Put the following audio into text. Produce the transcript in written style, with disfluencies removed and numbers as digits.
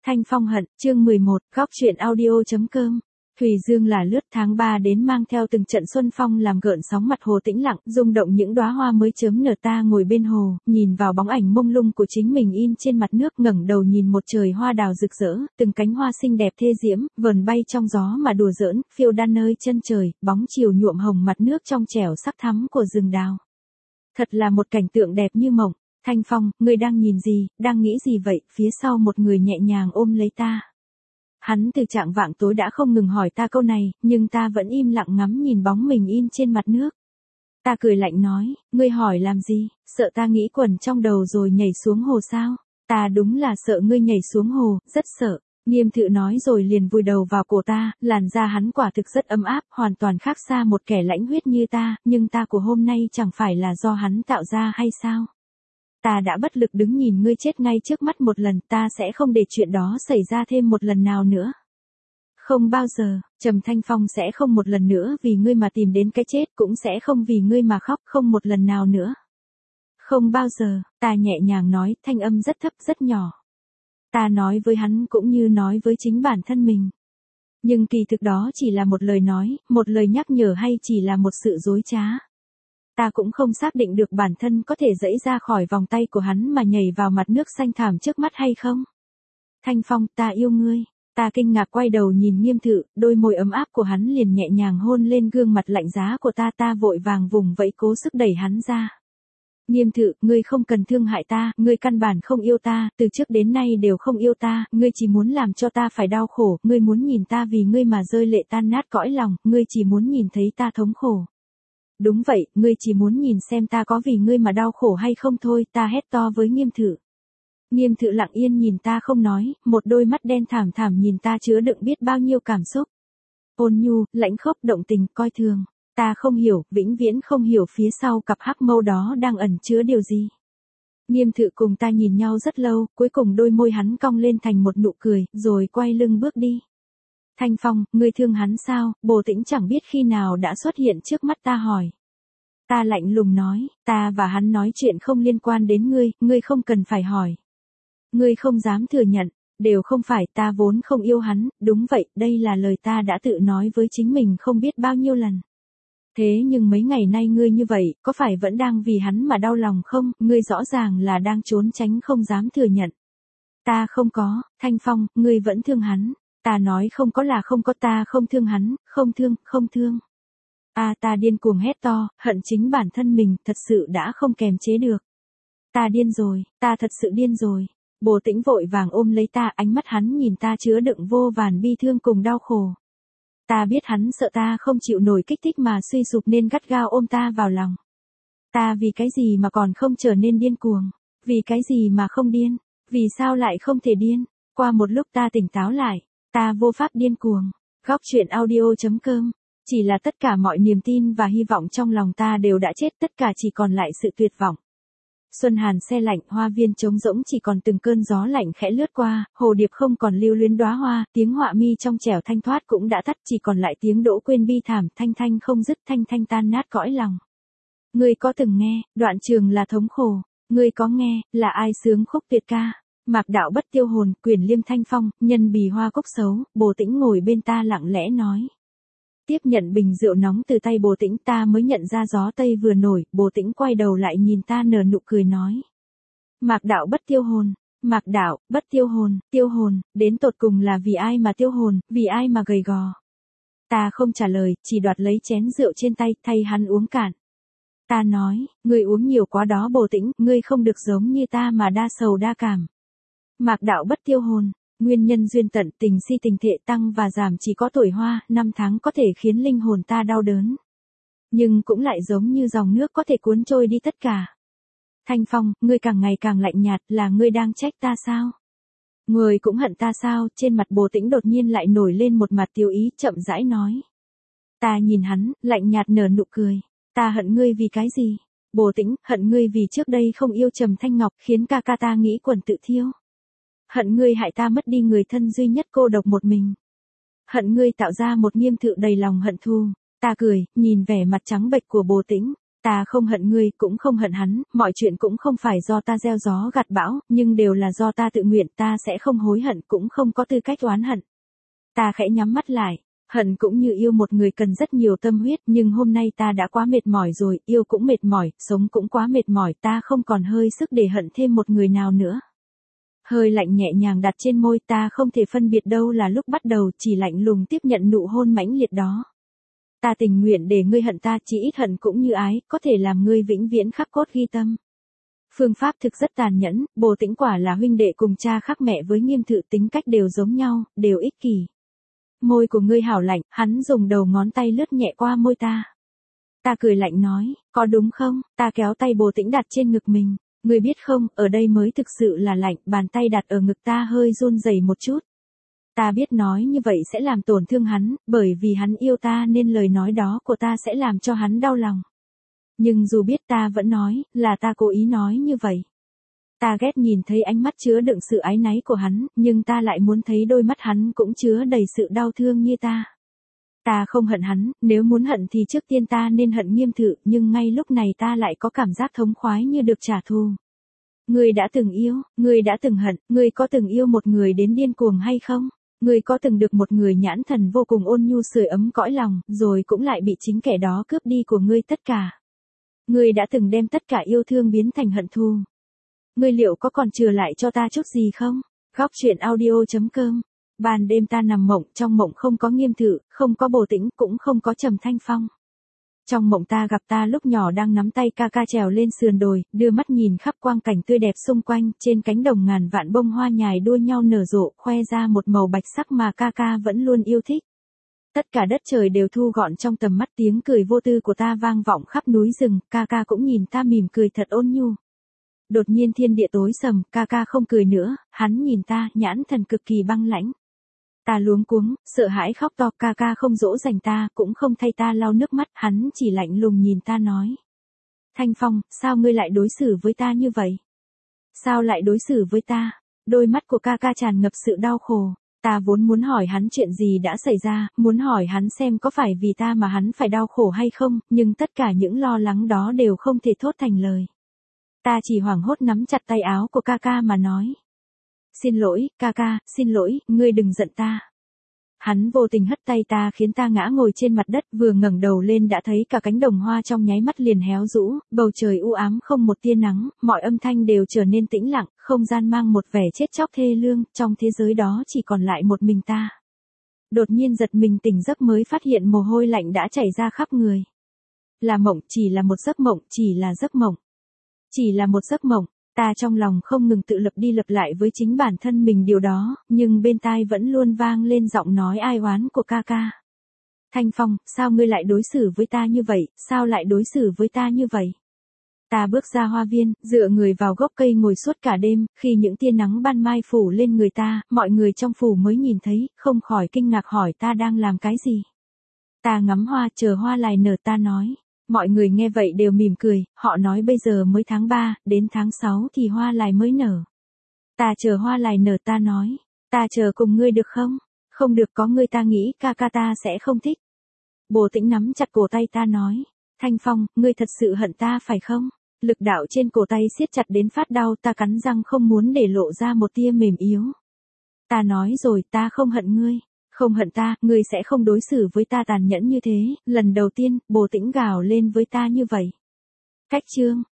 Thanh Phong hận, chương 11, góc truyện audio.com. Thùy Dương là lướt tháng 3 đến mang theo từng trận xuân phong làm gợn sóng mặt hồ tĩnh lặng, rung động những đóa hoa mới chớm nở. Ta ngồi bên hồ, nhìn vào bóng ảnh mông lung của chính mình in trên mặt nước, ngẩng đầu nhìn một trời hoa đào rực rỡ, từng cánh hoa xinh đẹp thê diễm, vờn bay trong gió mà đùa giỡn, phiêu đan nơi chân trời, bóng chiều nhuộm hồng mặt nước trong trẻo sắc thắm của rừng đào. Thật là một cảnh tượng đẹp như mộng. Thanh Phong, ngươi đang nhìn gì, đang nghĩ gì vậy? Phía sau một người nhẹ nhàng ôm lấy ta. Hắn từ trạng vạng tối đã không ngừng hỏi ta câu này, nhưng ta vẫn im lặng ngắm nhìn bóng mình in trên mặt nước. Ta cười lạnh nói, ngươi hỏi làm gì, sợ ta nghĩ quẩn trong đầu rồi nhảy xuống hồ sao? Ta đúng là sợ ngươi nhảy xuống hồ, rất sợ. Nghiêm Thự nói rồi liền vùi đầu vào cổ ta, làn da hắn quả thực rất ấm áp, hoàn toàn khác xa một kẻ lãnh huyết như ta, nhưng ta của hôm nay chẳng phải là do hắn tạo ra hay sao? Ta đã bất lực đứng nhìn ngươi chết ngay trước mắt một lần, ta sẽ không để chuyện đó xảy ra thêm một lần nào nữa. Không bao giờ, Trầm Thanh Phong sẽ không một lần nữa vì ngươi mà tìm đến cái chết, cũng sẽ không vì ngươi mà khóc, không một lần nào nữa. Không bao giờ, ta nhẹ nhàng nói, thanh âm rất thấp rất nhỏ. Ta nói với hắn cũng như nói với chính bản thân mình. Nhưng kỳ thực đó chỉ là một lời nói, một lời nhắc nhở hay chỉ là một sự dối trá. Ta cũng không xác định được bản thân có thể giãy ra khỏi vòng tay của hắn mà nhảy vào mặt nước xanh thẳm trước mắt hay không. Thanh Phong, ta yêu ngươi. Ta kinh ngạc quay đầu nhìn Nghiêm Thự, đôi môi ấm áp của hắn liền nhẹ nhàng hôn lên gương mặt lạnh giá của ta. Ta vội vàng vùng vẫy cố sức đẩy hắn ra. Nghiêm Thự, ngươi không cần thương hại ta, ngươi căn bản không yêu ta, từ trước đến nay đều không yêu ta, ngươi chỉ muốn làm cho ta phải đau khổ, ngươi muốn nhìn ta vì ngươi mà rơi lệ tan nát cõi lòng, ngươi chỉ muốn nhìn thấy ta thống khổ. Đúng vậy, ngươi chỉ muốn nhìn xem ta có vì ngươi mà đau khổ hay không thôi, ta hét to với Nghiêm Thự. Nghiêm Thự lặng yên nhìn ta không nói, một đôi mắt đen thảm thảm nhìn ta chứa đựng biết bao nhiêu cảm xúc. Ôn nhu, lãnh khốc, động tình, coi thường. Ta không hiểu, vĩnh viễn không hiểu phía sau cặp hắc mâu đó đang ẩn chứa điều gì. Nghiêm Thự cùng ta nhìn nhau rất lâu, cuối cùng đôi môi hắn cong lên thành một nụ cười, rồi quay lưng bước đi. Thanh Phong, ngươi thương hắn sao? Bồ Tĩnh chẳng biết khi nào đã xuất hiện trước mắt ta hỏi. Ta lạnh lùng nói, ta và hắn nói chuyện không liên quan đến ngươi, ngươi không cần phải hỏi. Ngươi không dám thừa nhận, đều không phải, ta vốn không yêu hắn, đúng vậy, đây là lời ta đã tự nói với chính mình không biết bao nhiêu lần. Thế nhưng mấy ngày nay ngươi như vậy, có phải vẫn đang vì hắn mà đau lòng không? Ngươi rõ ràng là đang trốn tránh không dám thừa nhận. Ta không có, Thanh Phong, ngươi vẫn thương hắn. Ta nói không có là không có, ta không thương hắn, không thương. Ta điên cuồng hét to, hận chính bản thân mình, thật sự đã không kềm chế được. Ta điên rồi, ta thật sự điên rồi. Bồ Tĩnh vội vàng ôm lấy ta, ánh mắt hắn nhìn ta chứa đựng vô vàn bi thương cùng đau khổ. Ta biết hắn sợ ta không chịu nổi kích thích mà suy sụp nên gắt gao ôm ta vào lòng. Ta vì cái gì mà còn không trở nên điên cuồng? Vì cái gì mà không điên? Vì sao lại không thể điên? Qua một lúc ta tỉnh táo lại. Ta vô pháp điên cuồng. Góc truyện audio.com. Chỉ là tất cả mọi niềm tin và hy vọng trong lòng ta đều đã chết, tất cả chỉ còn lại sự tuyệt vọng. Xuân hàn se lạnh, hoa viên trống rỗng chỉ còn từng cơn gió lạnh khẽ lướt qua, hồ điệp không còn lưu luyến đóa hoa, tiếng họa mi trong trẻo thanh thoát cũng đã tắt, chỉ còn lại tiếng đỗ quên bi thảm, thanh thanh không dứt, thanh thanh tan nát cõi lòng. Ngươi có từng nghe, đoạn trường là thống khổ, ngươi có nghe, là ai sướng khúc tuyệt ca. Mạc đạo bất tiêu hồn, quyển liêm Thanh Phong, nhân bì hoa cốc xấu. Bồ Tĩnh ngồi bên ta lặng lẽ nói. Tiếp nhận bình rượu nóng từ tay Bồ Tĩnh, ta mới nhận ra gió tây vừa nổi. Bồ Tĩnh quay đầu lại nhìn ta nở nụ cười nói. Mạc đạo bất tiêu hồn, Mạc đạo, bất tiêu hồn, đến tột cùng là vì ai mà tiêu hồn, vì ai mà gầy gò. Ta không trả lời, chỉ đoạt lấy chén rượu trên tay, thay hắn uống cạn. Ta nói, ngươi uống nhiều quá đó Bồ Tĩnh, ngươi không được giống như ta mà đa sầu đa cảm. Mạc đạo bất tiêu hồn, nguyên nhân duyên tận, tình si tình thệ, tăng và giảm chỉ có tuổi hoa, năm tháng có thể khiến linh hồn ta đau đớn. Nhưng cũng lại giống như dòng nước có thể cuốn trôi đi tất cả. Thanh Phong, ngươi càng ngày càng lạnh nhạt, là ngươi đang trách ta sao? Ngươi cũng hận ta sao? Trên mặt Bồ Tĩnh đột nhiên lại nổi lên một mặt tiêu ý, chậm rãi nói. Ta nhìn hắn, lạnh nhạt nở nụ cười. Ta hận ngươi vì cái gì? Bồ Tĩnh, hận ngươi vì trước đây không yêu Trầm Thanh Ngọc, khiến ca ca ta nghĩ quẩn tự thiêu. Hận ngươi hại ta mất đi người thân duy nhất, cô độc một mình. Hận ngươi tạo ra một Nghiêm Thự đầy lòng hận thù. Ta cười, nhìn vẻ mặt trắng bệch của Bồ Tĩnh. Ta không hận ngươi, cũng không hận hắn, mọi chuyện cũng không phải do ta gieo gió gặt bão, nhưng đều là do ta tự nguyện, ta sẽ không hối hận, cũng không có tư cách oán hận. Ta khẽ nhắm mắt lại, hận cũng như yêu một người cần rất nhiều tâm huyết, nhưng hôm nay ta đã quá mệt mỏi rồi, yêu cũng mệt mỏi, sống cũng quá mệt mỏi, ta không còn hơi sức để hận thêm một người nào nữa. Hơi lạnh nhẹ nhàng đặt trên môi, ta không thể phân biệt đâu là lúc bắt đầu, chỉ lạnh lùng tiếp nhận nụ hôn mãnh liệt đó. Ta tình nguyện để ngươi hận ta, chỉ ít hận cũng như ái, có thể làm ngươi vĩnh viễn khắc cốt ghi tâm. Phương pháp thực rất tàn nhẫn, Bồ Tĩnh quả là huynh đệ cùng cha khác mẹ với Nghiêm Thự, tính cách đều giống nhau, đều ích kỷ. Môi của ngươi hảo lạnh, hắn dùng đầu ngón tay lướt nhẹ qua môi ta. Ta cười lạnh nói, có đúng không? Ta kéo tay Bồ Tĩnh đặt trên ngực mình. Ngươi biết không, ở đây mới thực sự là lạnh, bàn tay đặt ở ngực ta hơi run rẩy một chút. Ta biết nói như vậy sẽ làm tổn thương hắn, bởi vì hắn yêu ta nên lời nói đó của ta sẽ làm cho hắn đau lòng. Nhưng dù biết ta vẫn nói, là ta cố ý nói như vậy. Ta ghét nhìn thấy ánh mắt chứa đựng sự áy náy của hắn, nhưng ta lại muốn thấy đôi mắt hắn cũng chứa đầy sự đau thương như ta. Ta không hận hắn, nếu muốn hận thì trước tiên ta nên hận Nghiêm Thự, nhưng ngay lúc này ta lại có cảm giác thống khoái như được trả thù. Ngươi đã từng yêu, ngươi đã từng hận, ngươi có từng yêu một người đến điên cuồng hay không? Ngươi có từng được một người nhãn thần vô cùng ôn nhu sưởi ấm cõi lòng, rồi cũng lại bị chính kẻ đó cướp đi của ngươi tất cả. Ngươi đã từng đem tất cả yêu thương biến thành hận thù. Ngươi liệu có còn chừa lại cho ta chút gì không? Góc truyện audio.com. Ban đêm ta nằm mộng, trong mộng không có Nghiêm Thự, không có Bồ Tĩnh, cũng không có Trầm Thanh Phong. Trong mộng ta gặp ta lúc nhỏ đang nắm tay ca ca trèo lên sườn đồi, đưa mắt nhìn khắp quang cảnh tươi đẹp xung quanh, trên cánh đồng ngàn vạn bông hoa nhài đua nhau nở rộ, khoe ra một màu bạch sắc mà ca ca vẫn luôn yêu thích. Tất cả đất trời đều thu gọn trong tầm mắt, tiếng cười vô tư của ta vang vọng khắp núi rừng, ca ca cũng nhìn ta mỉm cười thật ôn nhu. Đột nhiên thiên địa tối sầm, ca ca không cười nữa, hắn nhìn ta, nhãn thần cực kỳ băng lãnh. Ta luống cuống, sợ hãi khóc to, ca ca không dỗ dành ta, cũng không thay ta lau nước mắt, hắn chỉ lạnh lùng nhìn ta nói. Thanh Phong, sao ngươi lại đối xử với ta như vậy? Sao lại đối xử với ta? Đôi mắt của ca ca tràn ngập sự đau khổ. Ta vốn muốn hỏi hắn chuyện gì đã xảy ra, muốn hỏi hắn xem có phải vì ta mà hắn phải đau khổ hay không, nhưng tất cả những lo lắng đó đều không thể thốt thành lời. Ta chỉ hoảng hốt nắm chặt tay áo của ca ca mà nói. Xin lỗi, ca ca, xin lỗi, ngươi đừng giận ta. Hắn vô tình hất tay ta khiến ta ngã ngồi trên mặt đất, vừa ngẩng đầu lên đã thấy cả cánh đồng hoa trong nháy mắt liền héo rũ, bầu trời u ám không một tia nắng, mọi âm thanh đều trở nên tĩnh lặng, không gian mang một vẻ chết chóc thê lương, trong thế giới đó chỉ còn lại một mình ta. Đột nhiên giật mình tỉnh giấc mới phát hiện mồ hôi lạnh đã chảy ra khắp người. Là mộng, chỉ là một giấc mộng, chỉ là giấc mộng. Chỉ là một giấc mộng. Ta trong lòng không ngừng tự lập đi lập lại với chính bản thân mình điều đó, nhưng bên tai vẫn luôn vang lên giọng nói ai oán của ca ca. Thanh Phong, sao ngươi lại đối xử với ta như vậy, sao lại đối xử với ta như vậy? Ta bước ra hoa viên, dựa người vào gốc cây ngồi suốt cả đêm, khi những tia nắng ban mai phủ lên người ta, mọi người trong phủ mới nhìn thấy, không khỏi kinh ngạc hỏi ta đang làm cái gì. Ta ngắm hoa chờ hoa lại nở, ta nói. Mọi người nghe vậy đều mỉm cười, họ nói bây giờ mới tháng 3, đến tháng 6 thì hoa lại mới nở. Ta chờ hoa lại nở, ta nói. Ta chờ cùng ngươi được không? Không được, có ngươi ta nghĩ ca ca ta sẽ không thích. Bồ Tĩnh nắm chặt cổ tay ta nói. Thanh Phong, ngươi thật sự hận ta phải không? Lực đạo trên cổ tay siết chặt đến phát đau, ta cắn răng không muốn để lộ ra một tia mềm yếu. Ta nói rồi, ta không hận ngươi. Không hận ta, ngươi sẽ không đối xử với ta tàn nhẫn như thế, lần đầu tiên, Bồ Tĩnh gào lên với ta như vậy. Cách chương.